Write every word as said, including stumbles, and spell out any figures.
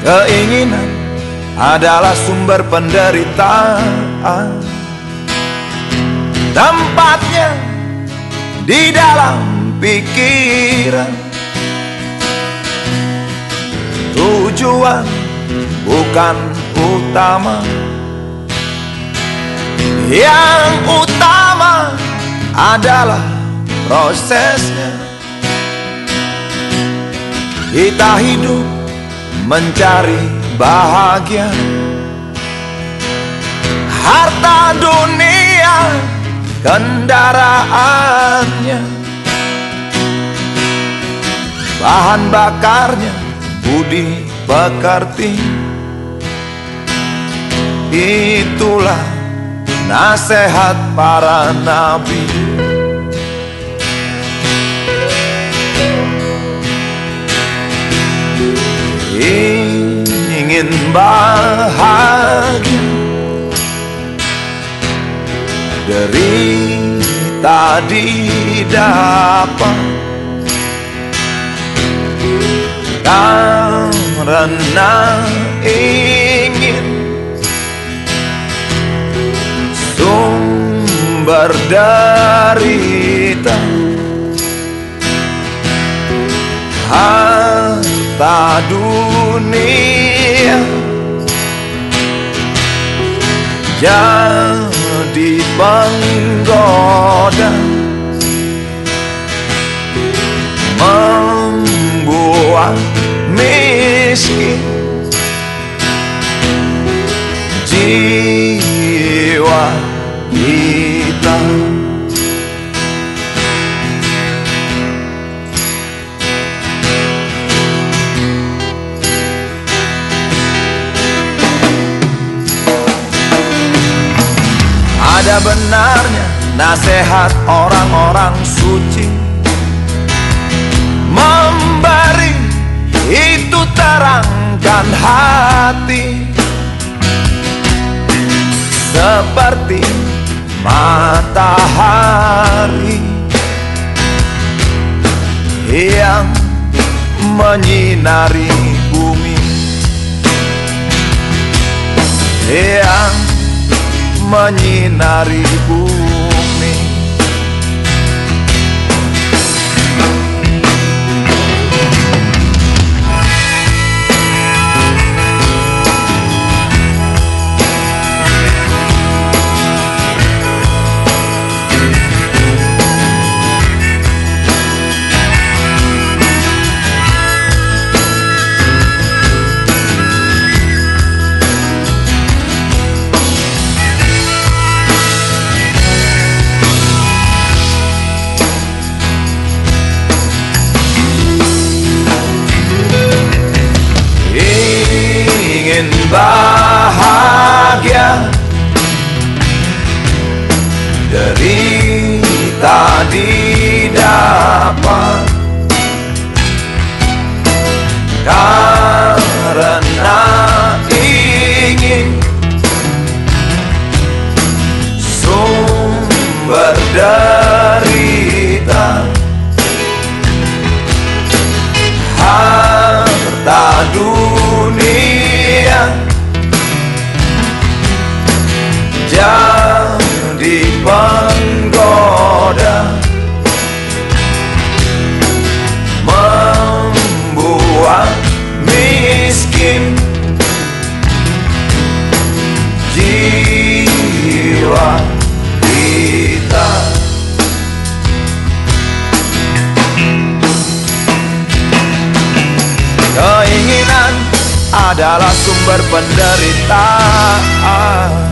Keinginan adalah sumber penderitaan. Tempatnya di dalam pikiran. Tujuan bukan utama. Yang utama adalah prosesnya. Kita hidup mencari bahagia. Harta dunia kendaraannya, bahan bakarnya budi pekerti. Itulah nasihat para nabi. Ingin bahagia, derita didapat, karena ingin sumber derita. Harta dunia jadi penggoda, membuat miskin jiwa kita. Ada benarnya nasihat orang-orang suci, memberi itu terangkan hati, seperti matahari yang menyinari bumi, yang menyinari bumi. Bahagia, derita didapat, karena ingin sumber derita. Harta dunia jadi penggoda, membuat miskin jiwa kita. Keinginan adalah sumber penderitaan.